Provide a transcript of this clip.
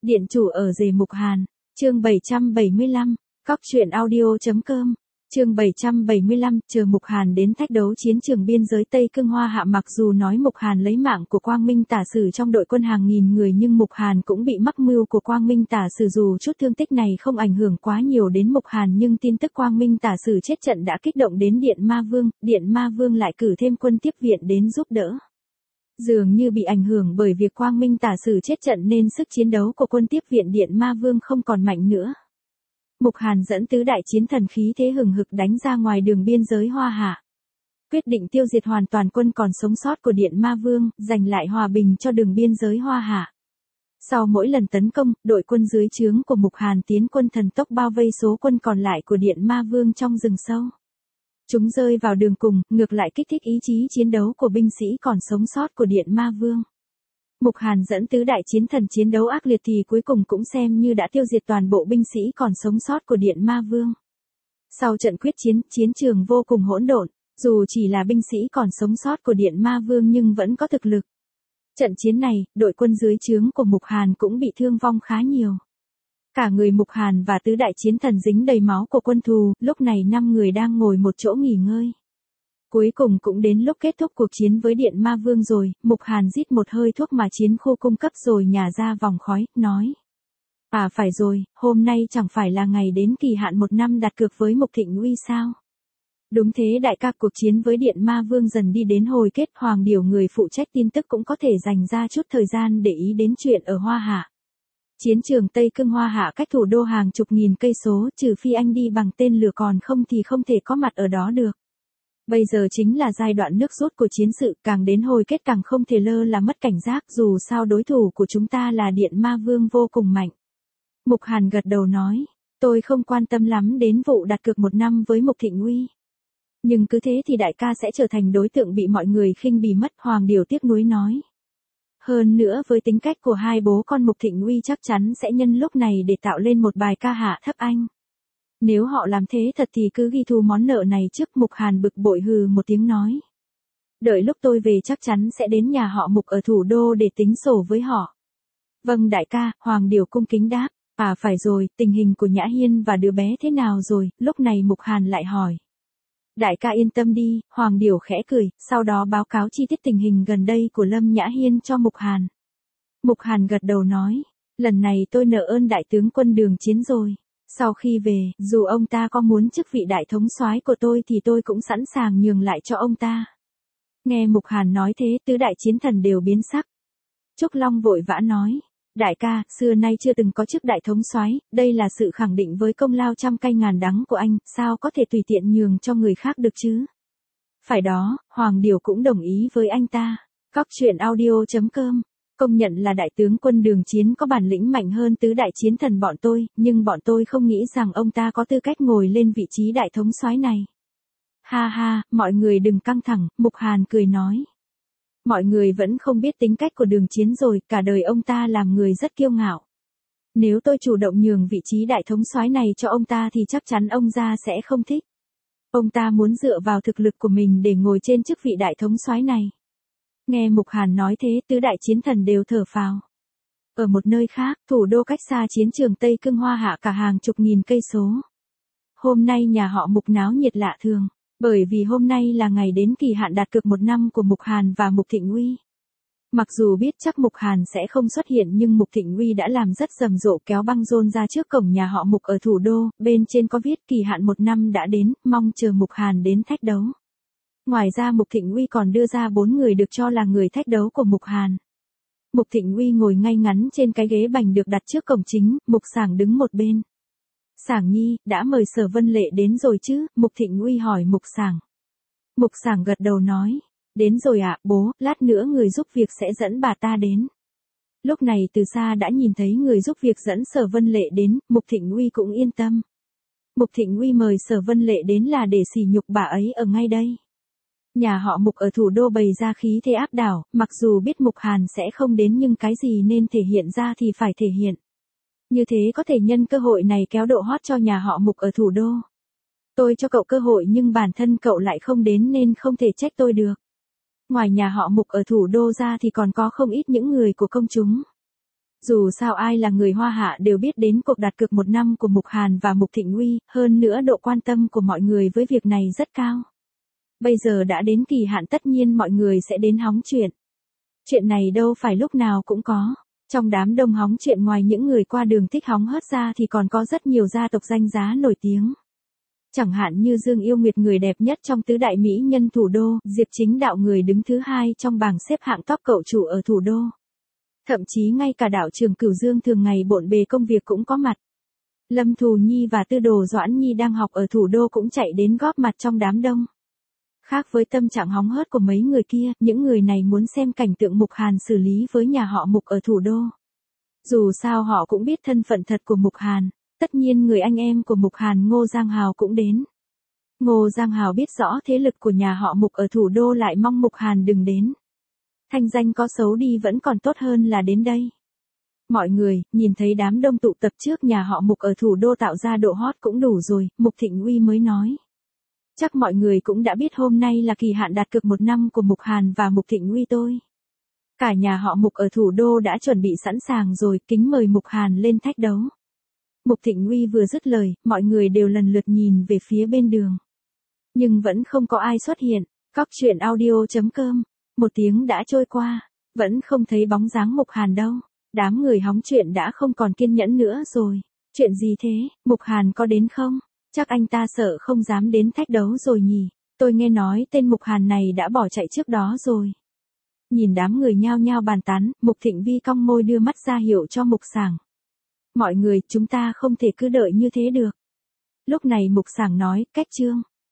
Điện chủ ở rể Mục Hàn, chương 775, cóc.audio.com, chương 775, chờ Mục Hàn đến thách đấu chiến trường biên giới Tây Cương Hoa Hạ. Mặc dù nói Mục Hàn lấy mạng của Quang Minh Tả Sử trong đội quân hàng nghìn người, nhưng Mục Hàn cũng bị mắc mưu của Quang Minh Tả Sử. Dù chút thương tích này không ảnh hưởng quá nhiều đến Mục Hàn, nhưng tin tức Quang Minh Tả Sử chết trận đã kích động đến Điện Ma Vương lại cử thêm quân tiếp viện đến giúp đỡ. Dường như bị ảnh hưởng bởi việc Quang Minh Tả Sử chết trận nên sức chiến đấu của quân tiếp viện Điện Ma Vương không còn mạnh nữa. Mục Hàn dẫn tứ đại chiến thần khí thế hừng hực đánh ra ngoài đường biên giới Hoa Hạ. Quyết định tiêu diệt hoàn toàn quân còn sống sót của Điện Ma Vương, giành lại hòa bình cho đường biên giới Hoa Hạ. Sau mỗi lần tấn công, đội quân dưới trướng của Mục Hàn tiến quân thần tốc bao vây số quân còn lại của Điện Ma Vương trong rừng sâu. Chúng rơi vào đường cùng, ngược lại kích thích ý chí chiến đấu của binh sĩ còn sống sót của Điện Ma Vương. Mục Hàn dẫn tứ đại chiến thần chiến đấu ác liệt thì cuối cùng cũng xem như đã tiêu diệt toàn bộ binh sĩ còn sống sót của Điện Ma Vương. Sau trận quyết chiến, chiến trường vô cùng hỗn độn, dù chỉ là binh sĩ còn sống sót của Điện Ma Vương nhưng vẫn có thực lực. Trận chiến này, đội quân dưới trướng của Mục Hàn cũng bị thương vong khá nhiều. Cả người Mục Hàn và tứ đại chiến thần dính đầy máu của quân thù, lúc này 5 người đang ngồi một chỗ nghỉ ngơi. Cuối cùng cũng đến lúc kết thúc cuộc chiến với Điện Ma Vương rồi, Mục Hàn rít một hơi thuốc mà chiến khu cung cấp rồi nhả ra vòng khói, nói. À phải rồi, hôm nay chẳng phải là ngày đến kỳ hạn 1 năm đặt cược với Mục Thịnh Uy sao? Đúng thế đại ca, cuộc chiến với Điện Ma Vương dần đi đến hồi kết. Hoàng Điểu người phụ trách tin tức cũng có thể dành ra chút thời gian để ý đến chuyện ở Hoa Hạ. Chiến trường Tây Cương Hoa Hạ cách thủ đô hàng chục nghìn cây số, trừ phi anh đi bằng tên lửa, còn không thì không thể có mặt ở đó được. Bây giờ chính là giai đoạn nước rút của chiến sự, càng đến hồi kết càng không thể lơ là mất cảnh giác, dù sao đối thủ của chúng ta là Điện Ma Vương vô cùng mạnh. Mục Hàn gật đầu nói, tôi không quan tâm lắm đến vụ đặt cược 1 năm với Mục Thịnh Uy. Nhưng cứ thế thì đại ca sẽ trở thành đối tượng bị mọi người khinh bỉ mất. Hoàng Điểu tiếc nuối nói. Hơn nữa với tính cách của hai bố con Mục Thịnh Uy chắc chắn sẽ nhân lúc này để tạo lên một bài ca hạ thấp anh. Nếu họ làm thế thật thì cứ ghi thu món nợ này trước. Mục Hàn bực bội hừ một tiếng nói. Đợi lúc tôi về chắc chắn sẽ đến nhà họ Mục ở thủ đô để tính sổ với họ. Vâng đại ca, Hoàng Điểu cung kính đáp. À phải rồi, tình hình của Nhã Hiên và đứa bé thế nào rồi? Lúc này Mục Hàn lại hỏi. Đại ca yên tâm đi, Hoàng Điểu khẽ cười, sau đó báo cáo chi tiết tình hình gần đây của Lâm Nhã Hiên cho Mục Hàn. Mục Hàn gật đầu nói, lần này tôi nợ ơn đại tướng quân Đường Chiến rồi. Sau khi về, dù ông ta có muốn chức vị đại thống soái của tôi thì tôi cũng sẵn sàng nhường lại cho ông ta. Nghe Mục Hàn nói thế, tứ đại chiến thần đều biến sắc. Trúc Long vội vã nói, đại ca, xưa nay chưa từng có chức đại thống soái, đây là sự khẳng định với công lao trăm cay ngàn đắng của anh, sao có thể tùy tiện nhường cho người khác được chứ? Phải đó, Hoàng Điểu cũng đồng ý với anh ta. Cóc.audio.com, công nhận là đại tướng quân Đường Chiến có bản lĩnh mạnh hơn tứ đại chiến thần bọn tôi, nhưng bọn tôi không nghĩ rằng ông ta có tư cách ngồi lên vị trí đại thống soái này. Ha ha, mọi người đừng căng thẳng, Mục Hàn cười nói. Mọi người vẫn không biết tính cách của Đường Chiến rồi, cả đời ông ta làm người rất kiêu ngạo. Nếu tôi chủ động nhường vị trí đại thống soái này cho ông ta thì chắc chắn ông ta sẽ không thích. Ông ta muốn dựa vào thực lực của mình để ngồi trên chức vị đại thống soái này. Nghe Mục Hàn nói thế, tứ đại chiến thần đều thở phào. Ở một nơi khác, thủ đô cách xa chiến trường Tây Cương Hoa Hạ cả hàng chục nghìn cây số. Hôm nay nhà họ Mục náo nhiệt lạ thường. Bởi vì hôm nay là ngày đến kỳ hạn đặt cược 1 năm của Mục Hàn và Mục Thịnh Uy. Mặc dù biết chắc Mục Hàn sẽ không xuất hiện nhưng Mục Thịnh Uy đã làm rất rầm rộ kéo băng rôn ra trước cổng nhà họ Mục ở thủ đô, bên trên có viết kỳ hạn 1 năm đã đến, mong chờ Mục Hàn đến thách đấu. Ngoài ra Mục Thịnh Uy còn đưa ra 4 người được cho là người thách đấu của Mục Hàn. Mục Thịnh Uy ngồi ngay ngắn trên cái ghế bành được đặt trước cổng chính, Mục Sảng đứng một bên. Sảng nhi, đã mời Sở Vân Lệ đến rồi chứ? Mục Thịnh Uy hỏi Mục Sảng. Mục Sảng gật đầu nói, đến rồi ạ, bố, lát nữa người giúp việc sẽ dẫn bà ta đến. Lúc này từ xa đã nhìn thấy người giúp việc dẫn Sở Vân Lệ đến, Mục Thịnh Uy cũng yên tâm. Mục Thịnh Uy mời Sở Vân Lệ đến là để sỉ nhục bà ấy ở ngay đây. Nhà họ Mục ở thủ đô bày ra khí thế áp đảo, mặc dù biết Mục Hàn sẽ không đến nhưng cái gì nên thể hiện ra thì phải thể hiện. Như thế có thể nhân cơ hội này kéo độ hot cho nhà họ Mục ở thủ đô. Tôi cho cậu cơ hội nhưng bản thân cậu lại không đến nên không thể trách tôi được. Ngoài nhà họ Mục ở thủ đô ra thì còn có không ít những người của công chúng. Dù sao ai là người Hoa Hạ đều biết đến cuộc đặt cược 1 năm của Mục Hàn và Mục Thịnh Uy, hơn nữa độ quan tâm của mọi người với việc này rất cao. Bây giờ đã đến kỳ hạn tất nhiên mọi người sẽ đến hóng chuyện. Chuyện này đâu phải lúc nào cũng có. Trong đám đông hóng chuyện ngoài những người qua đường thích hóng hớt ra thì còn có rất nhiều gia tộc danh giá nổi tiếng. Chẳng hạn như Dương Yêu Nguyệt người đẹp nhất trong tứ đại mỹ nhân thủ đô, Diệp Chính Đạo người đứng thứ 2 trong bảng xếp hạng top cậu chủ ở thủ đô. Thậm chí ngay cả đạo trưởng Cửu Dương thường ngày bộn bề công việc cũng có mặt. Lâm Thù Nhi và Tư Đồ Doãn Nhi đang học ở thủ đô cũng chạy đến góp mặt trong đám đông. Khác với tâm trạng hóng hớt của mấy người kia, những người này muốn xem cảnh tượng Mục Hàn xử lý với nhà họ Mục ở thủ đô. Dù sao họ cũng biết thân phận thật của Mục Hàn, tất nhiên người anh em của Mục Hàn Ngô Giang Hào cũng đến. Ngô Giang Hào biết rõ thế lực của nhà họ Mục ở thủ đô lại mong Mục Hàn đừng đến. Thanh danh có xấu đi vẫn còn tốt hơn là đến đây. Mọi người, nhìn thấy đám đông tụ tập trước nhà họ Mục ở thủ đô tạo ra độ hot cũng đủ rồi, Mục Thịnh Uy mới nói. Chắc mọi người cũng đã biết hôm nay là kỳ hạn đặt cược 1 năm của Mục Hàn và Mục Thịnh Uy tôi. Cả nhà họ Mục ở thủ đô đã chuẩn bị sẵn sàng rồi, kính mời Mục Hàn lên thách đấu. Mục Thịnh Uy vừa dứt lời, mọi người đều lần lượt nhìn về phía bên đường. Nhưng vẫn không có ai xuất hiện. Cóc truyện audio.com. 1 tiếng đã trôi qua, vẫn không thấy bóng dáng Mục Hàn đâu. Đám người hóng chuyện đã không còn kiên nhẫn nữa rồi. Chuyện gì thế, Mục Hàn có đến không? Chắc anh ta sợ không dám đến thách đấu rồi nhỉ. Tôi nghe nói tên Mục Hàn này đã bỏ chạy trước đó rồi. Nhìn đám người nhao nhao bàn tán, Mục Thịnh Vi cong môi đưa mắt ra hiệu cho Mục Sảng. Mọi người, chúng ta không thể cứ đợi như thế được. Lúc này Mục Sảng nói, cách Trương.